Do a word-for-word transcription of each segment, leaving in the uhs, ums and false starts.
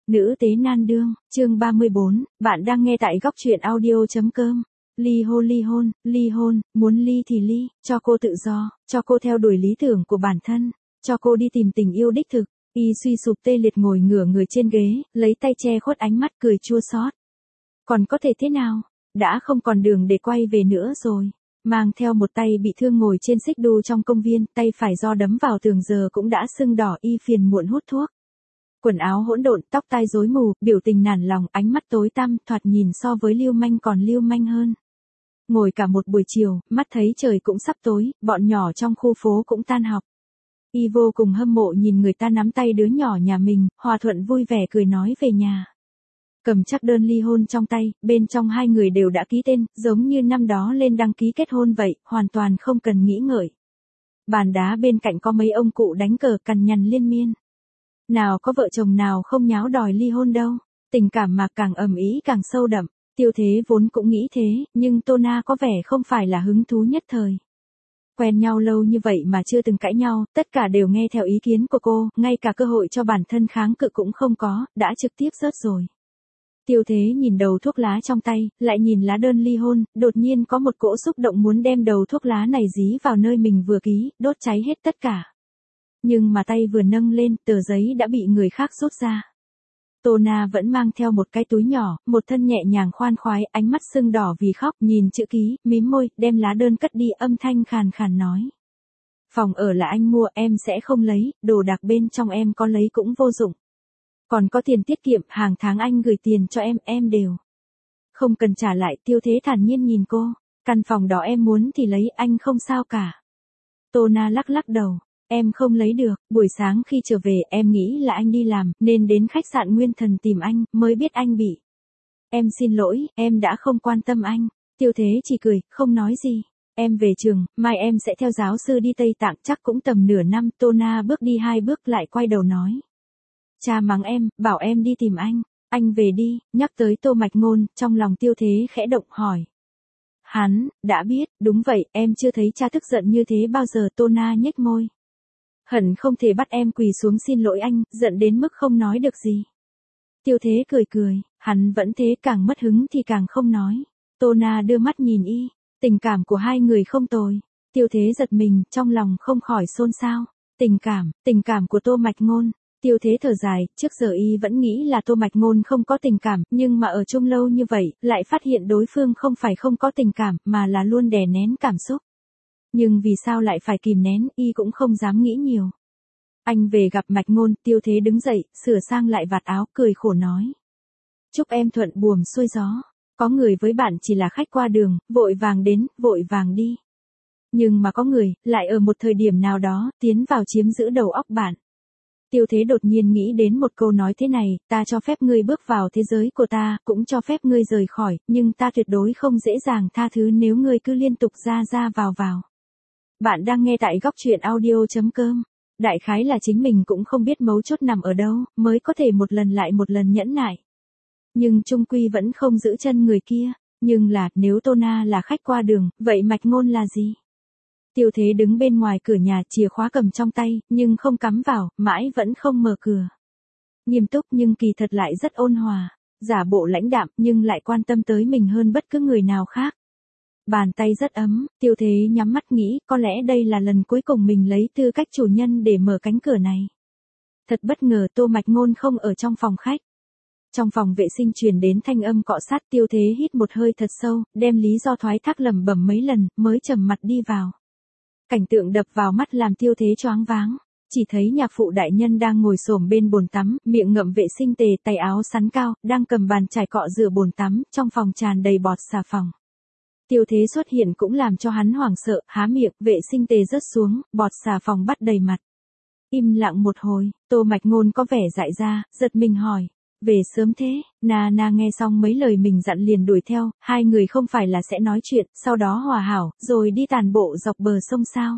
Nữ tế nan đương, chương ba mươi bốn, bạn đang nghe tại góc truyện audio.com. Ly hôn ly hôn, ly hôn, muốn ly thì ly, cho cô tự do, cho cô theo đuổi lý tưởng của bản thân, cho cô đi tìm tình yêu đích thực. Y suy sụp tê liệt ngồi ngửa người trên ghế, lấy tay che khuất ánh mắt cười chua xót. Còn có thể thế nào? Đã không còn đường để quay về nữa rồi. Mang theo một tay bị thương ngồi trên xích đu trong công viên, tay phải do đấm vào tường giờ cũng đã sưng đỏ, y phiền muộn hút thuốc. Quần áo hỗn độn, tóc tai rối mù, biểu tình nản lòng, ánh mắt tối tăm, thoạt nhìn so với lưu manh còn lưu manh hơn. Ngồi cả một buổi chiều, mắt thấy trời cũng sắp tối, bọn nhỏ trong khu phố cũng tan học. Y vô cùng hâm mộ nhìn người ta nắm tay đứa nhỏ nhà mình, hòa thuận vui vẻ cười nói về nhà. Cầm chắc đơn ly hôn trong tay, bên trong hai người đều đã ký tên, giống như năm đó lên đăng ký kết hôn vậy, hoàn toàn không cần nghĩ ngợi. Bàn đá bên cạnh có mấy ông cụ đánh cờ cằn nhằn liên miên. Nào có vợ chồng nào không nháo đòi ly hôn đâu, tình cảm mà càng ầm ĩ càng sâu đậm. Tiêu Thế vốn cũng nghĩ thế, nhưng Tô Na có vẻ không phải là hứng thú nhất thời. Quen nhau lâu như vậy mà chưa từng cãi nhau, tất cả đều nghe theo ý kiến của cô, ngay cả cơ hội cho bản thân kháng cự cũng không có, đã trực tiếp rớt rồi. Tiêu Thế nhìn đầu thuốc lá trong tay, lại nhìn lá đơn ly hôn, đột nhiên có một cỗ xúc động muốn đem đầu thuốc lá này dí vào nơi mình vừa ký, đốt cháy hết tất cả. Nhưng mà tay vừa nâng lên, tờ giấy đã bị người khác rút ra. Tô Na vẫn mang theo một cái túi nhỏ, một thân nhẹ nhàng khoan khoái, ánh mắt sưng đỏ vì khóc, nhìn chữ ký, mím môi, đem lá đơn cất đi, âm thanh khàn khàn nói. Phòng ở là anh mua, em sẽ không lấy, đồ đạc bên trong em có lấy cũng vô dụng. Còn có tiền tiết kiệm, hàng tháng anh gửi tiền cho em, em đều. Không cần trả lại. Tiêu Thế thản nhiên nhìn cô, căn phòng đó em muốn thì lấy, anh không sao cả. Tô Na lắc lắc đầu. Em không lấy được, buổi sáng khi trở về em nghĩ là anh đi làm, nên đến khách sạn Nguyên Thần tìm anh, mới biết anh bị. Em xin lỗi, em đã không quan tâm anh. Tiêu Thế chỉ cười, không nói gì. Em về trường, mai em sẽ theo giáo sư đi Tây Tạng, chắc cũng tầm nửa năm. Tô Na bước đi hai bước lại quay đầu nói. Cha mắng em, bảo em đi tìm anh. Anh về đi. Nhắc tới Tô Mạch Ngôn, trong lòng Tiêu Thế khẽ động hỏi. Hắn, đã biết, đúng vậy, em chưa thấy cha tức giận như thế bao giờ. Tô Na nhếch môi. Hận không thể bắt em quỳ xuống xin lỗi anh, giận đến mức không nói được gì. Tiêu Thế cười cười, hắn vẫn thế, càng mất hứng thì càng không nói. Tô Na đưa mắt nhìn y, tình cảm của hai người không tồi. Tiêu Thế giật mình, trong lòng không khỏi xôn xao. Tình cảm, tình cảm của Tô Mạch Ngôn. Tiêu Thế thở dài, trước giờ y vẫn nghĩ là Tô Mạch Ngôn không có tình cảm, nhưng mà ở chung lâu như vậy, lại phát hiện đối phương không phải không có tình cảm, mà là luôn đè nén cảm xúc. Nhưng vì sao lại phải kìm nén, y cũng không dám nghĩ nhiều. Anh về gặp Mạch Ngôn. Tiêu Thế đứng dậy, sửa sang lại vạt áo, cười khổ nói. Chúc em thuận buồm xuôi gió. Có người với bạn chỉ là khách qua đường, vội vàng đến, vội vàng đi. Nhưng mà có người, lại ở một thời điểm nào đó, tiến vào chiếm giữ đầu óc bạn. Tiêu Thế đột nhiên nghĩ đến một câu nói thế này, ta cho phép ngươi bước vào thế giới của ta, cũng cho phép ngươi rời khỏi, nhưng ta tuyệt đối không dễ dàng tha thứ nếu ngươi cứ liên tục ra ra vào vào. Bạn đang nghe tại góc truyện audio.com. Đại khái là chính mình cũng không biết mấu chốt nằm ở đâu, mới có thể một lần lại một lần nhẫn nại. Nhưng chung quy vẫn không giữ chân người kia. Nhưng là, nếu Tô Na là khách qua đường, vậy Mạch Ngôn là gì? Tiêu Thế đứng bên ngoài cửa nhà, chìa khóa cầm trong tay, nhưng không cắm vào, mãi vẫn không mở cửa. Nghiêm túc nhưng kỳ thật lại rất ôn hòa. Giả bộ lãnh đạm, nhưng lại quan tâm tới mình hơn bất cứ người nào khác. Bàn tay rất ấm, Tiêu Thế nhắm mắt nghĩ, có lẽ đây là lần cuối cùng mình lấy tư cách chủ nhân để mở cánh cửa này. Thật bất ngờ, Tô Mạch Ngôn không ở trong phòng khách. Trong phòng vệ sinh truyền đến thanh âm cọ sát. Tiêu Thế hít một hơi thật sâu, đem lý do thoái thác lẩm bẩm mấy lần, mới trầm mặt đi vào. Cảnh tượng đập vào mắt làm Tiêu Thế choáng váng. Chỉ thấy nhạc phụ đại nhân đang ngồi xổm bên bồn tắm, miệng ngậm vệ sinh tề, tay áo sắn cao, đang cầm bàn chải cọ rửa bồn tắm, trong phòng tràn đầy bọt xà phòng. Tiêu Thế xuất hiện cũng làm cho hắn hoảng sợ, há miệng, vệ sinh tề rớt xuống, bọt xà phòng bắt đầy mặt. Im lặng một hồi, Tô Mạch Ngôn có vẻ dại ra, giật mình hỏi. Về sớm thế? Na Na nghe xong mấy lời mình dặn liền đuổi theo, hai người không phải là sẽ nói chuyện, sau đó hòa hảo, rồi đi tàn bộ dọc bờ sông sao?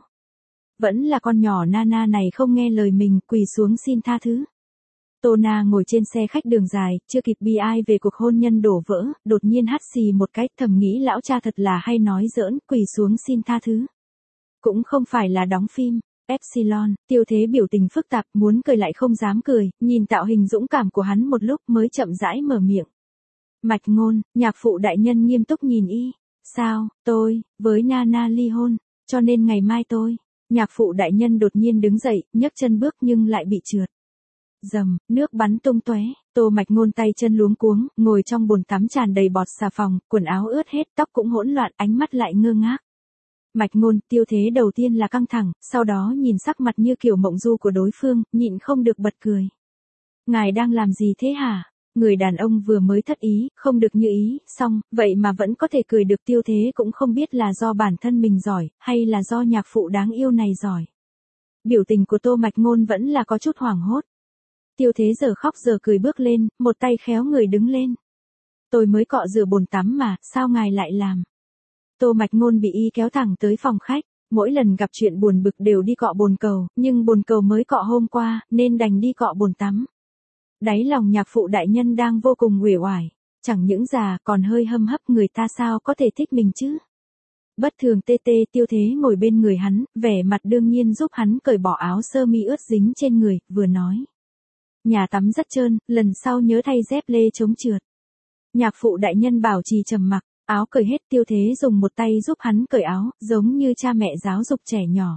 Vẫn là con nhỏ Na Na này không nghe lời mình, quỳ xuống xin tha thứ. Tô Na ngồi trên xe khách đường dài, chưa kịp bi ai về cuộc hôn nhân đổ vỡ, đột nhiên hắt xì một cái, thầm nghĩ lão cha thật là hay nói giỡn, quỳ xuống xin tha thứ. Cũng không phải là đóng phim. Epsilon, Tiêu Thế biểu tình phức tạp, muốn cười lại không dám cười, nhìn tạo hình dũng cảm của hắn một lúc mới chậm rãi mở miệng. Mạch Ngôn, nhạc phụ đại nhân nghiêm túc nhìn y. Sao, tôi, với Nana ly hôn, cho nên ngày mai tôi. Nhạc phụ đại nhân đột nhiên đứng dậy, nhấc chân bước nhưng lại bị trượt. Dầm, nước bắn tung tóe, Tô Mạch Ngôn tay chân luống cuống, ngồi trong bồn tắm tràn đầy bọt xà phòng, quần áo ướt hết, tóc cũng hỗn loạn, ánh mắt lại ngơ ngác. Mạch Ngôn, Tiêu Thế đầu tiên là căng thẳng, sau đó nhìn sắc mặt như kiểu mộng du của đối phương, nhịn không được bật cười. Ngài đang làm gì thế hả? Người đàn ông vừa mới thất ý, không được như ý, xong, vậy mà vẫn có thể cười được. Tiêu Thế cũng không biết là do bản thân mình giỏi, hay là do nhạc phụ đáng yêu này giỏi. Biểu tình của Tô Mạch Ngôn vẫn là có chút hoảng hốt. Tiêu Thế giờ khóc giờ cười bước lên, một tay khéo người đứng lên. Tôi mới cọ rửa bồn tắm mà, sao ngài lại làm? Tô Mạch Ngôn bị y kéo thẳng tới phòng khách, mỗi lần gặp chuyện buồn bực đều đi cọ bồn cầu, nhưng bồn cầu mới cọ hôm qua, nên đành đi cọ bồn tắm. Đáy lòng nhạc phụ đại nhân đang vô cùng uể oải, chẳng những già còn hơi hâm hấp, người ta sao có thể thích mình chứ? Bất thường tê tê. Tiêu Thế ngồi bên người hắn, vẻ mặt đương nhiên giúp hắn cởi bỏ áo sơ mi ướt dính trên người, vừa nói. Nhà tắm rất trơn, lần sau nhớ thay dép lê chống trượt. Nhạc phụ đại nhân bảo trì trầm mặc, áo cởi hết. Tiêu Thế dùng một tay giúp hắn cởi áo, giống như cha mẹ giáo dục trẻ nhỏ.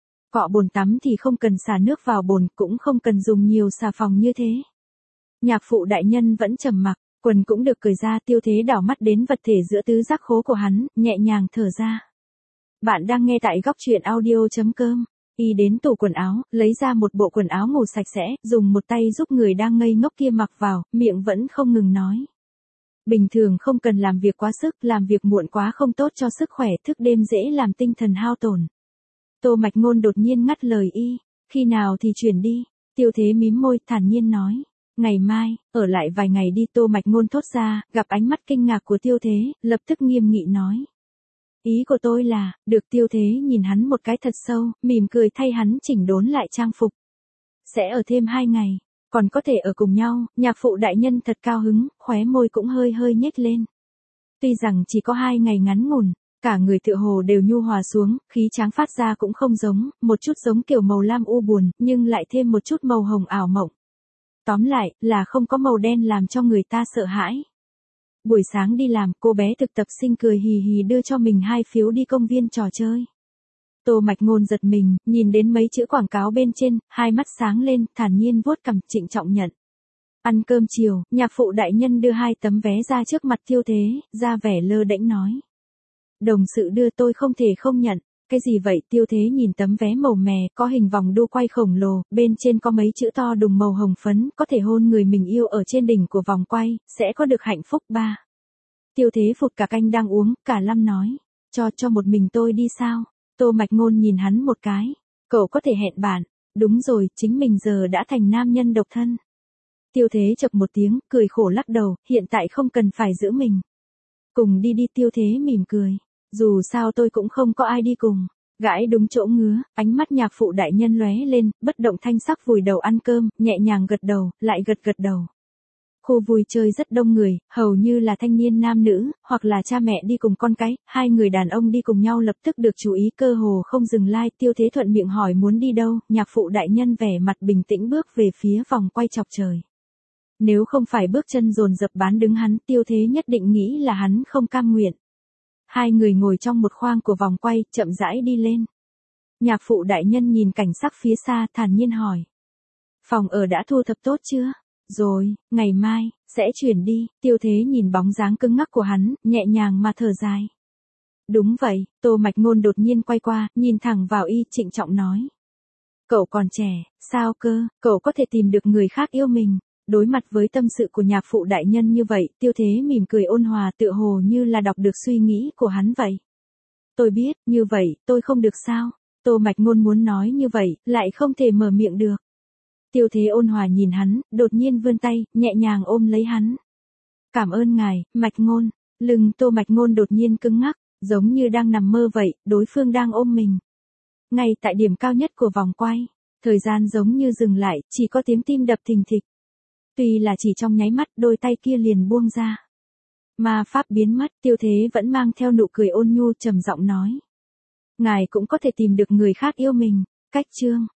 Cọ bồn tắm thì không cần xả nước vào bồn, cũng không cần dùng nhiều xà phòng như thế. Nhạc phụ đại nhân vẫn trầm mặc, quần cũng được cởi ra. Tiêu Thế đảo mắt đến vật thể giữa tứ giác khố của hắn, nhẹ nhàng thở ra. Bạn đang nghe tại góc truyện audio chấm com. Y đến tủ quần áo, lấy ra một bộ quần áo ngủ sạch sẽ, dùng một tay giúp người đang ngây ngốc kia mặc vào, miệng vẫn không ngừng nói. Bình thường không cần làm việc quá sức, làm việc muộn quá không tốt cho sức khỏe, thức đêm dễ làm tinh thần hao tổn. Tô Mạch Ngôn đột nhiên ngắt lời y, khi nào thì chuyển đi? Tiêu Thế mím môi, thản nhiên nói. Ngày mai, ở lại vài ngày đi. Tô Mạch Ngôn thốt ra, gặp ánh mắt kinh ngạc của Tiêu Thế, lập tức nghiêm nghị nói. Ý của tôi là, được. Tiêu Thế nhìn hắn một cái thật sâu, mỉm cười thay hắn chỉnh đốn lại trang phục. Sẽ ở thêm hai ngày, còn có thể ở cùng nhau. Nhạc phụ đại nhân thật cao hứng, khóe môi cũng hơi hơi nhếch lên. Tuy rằng chỉ có hai ngày ngắn ngủn, cả người tựa hồ đều nhu hòa xuống, khí tráng phát ra cũng không giống, một chút giống kiểu màu lam u buồn, nhưng lại thêm một chút màu hồng ảo mộng. Tóm lại, là không có màu đen làm cho người ta sợ hãi. Buổi sáng đi làm, cô bé thực tập sinh cười hì hì đưa cho mình hai phiếu đi công viên trò chơi. Tô Mạch Ngôn giật mình, nhìn đến mấy chữ quảng cáo bên trên, hai mắt sáng lên, thản nhiên vuốt cằm, trịnh trọng nhận. Ăn cơm chiều, nhạc phụ đại nhân đưa hai tấm vé ra trước mặt Tiêu Thế, ra vẻ lơ đễnh nói. Đồng sự đưa tôi không thể không nhận. Cái gì vậy? Tiêu Thế nhìn tấm vé màu mè, có hình vòng đu quay khổng lồ, bên trên có mấy chữ to đùng màu hồng phấn, có thể hôn người mình yêu ở trên đỉnh của vòng quay, sẽ có được hạnh phúc ba. Tiêu Thế phụt cả canh đang uống, cả lâm nói. Cho cho một mình tôi đi sao? Tô Mạch Ngôn nhìn hắn một cái. Cậu có thể hẹn bạn. Đúng rồi, chính mình giờ đã thành nam nhân độc thân. Tiêu Thế chập một tiếng, cười khổ lắc đầu, hiện tại không cần phải giữ mình. Cùng đi đi. Tiêu Thế mỉm cười. Dù sao tôi cũng không có ai đi cùng. Gãi đúng chỗ ngứa, ánh mắt nhạc phụ đại nhân lóe lên, bất động thanh sắc vùi đầu ăn cơm, nhẹ nhàng gật đầu, lại gật gật đầu. Khu vui chơi rất đông người, hầu như là thanh niên nam nữ, hoặc là cha mẹ đi cùng con cái, hai người đàn ông đi cùng nhau lập tức được chú ý, cơ hồ không dừng lai. Tiêu Thế thuận miệng hỏi muốn đi đâu, nhạc phụ đại nhân vẻ mặt bình tĩnh bước về phía vòng quay chọc trời. Nếu không phải bước chân dồn dập bán đứng hắn, Tiêu Thế nhất định nghĩ là hắn không cam nguyện. Hai người ngồi trong một khoang của vòng quay, chậm rãi đi lên. Nhạc phụ đại nhân nhìn cảnh sắc phía xa, thản nhiên hỏi. Phòng ở đã thu thập tốt chưa? Rồi, ngày mai, sẽ chuyển đi. Tiêu Thế nhìn bóng dáng cứng ngắc của hắn, nhẹ nhàng mà thở dài. Đúng vậy. Tô Mạch Ngôn đột nhiên quay qua, nhìn thẳng vào y, trịnh trọng nói. Cậu còn trẻ, sao cơ, cậu có thể tìm được người khác yêu mình. Đối mặt với tâm sự của nhạc phụ đại nhân như vậy, Tiêu Thế mỉm cười ôn hòa, tựa hồ như là đọc được suy nghĩ của hắn vậy. Tôi biết, như vậy, tôi không được sao? Tô Mạch Ngôn muốn nói như vậy, lại không thể mở miệng được. Tiêu Thế ôn hòa nhìn hắn, đột nhiên vươn tay, nhẹ nhàng ôm lấy hắn. Cảm ơn ngài, Mạch Ngôn. Lưng Tô Mạch Ngôn đột nhiên cứng ngắc, giống như đang nằm mơ vậy, đối phương đang ôm mình. Ngay tại điểm cao nhất của vòng quay, thời gian giống như dừng lại, chỉ có tiếng tim đập thình thịch. Tuy là chỉ trong nháy mắt, đôi tay kia liền buông ra. Ma pháp biến mất, Tiêu Thế vẫn mang theo nụ cười ôn nhu, trầm giọng nói. Ngài cũng có thể tìm được người khác yêu mình. Cách chương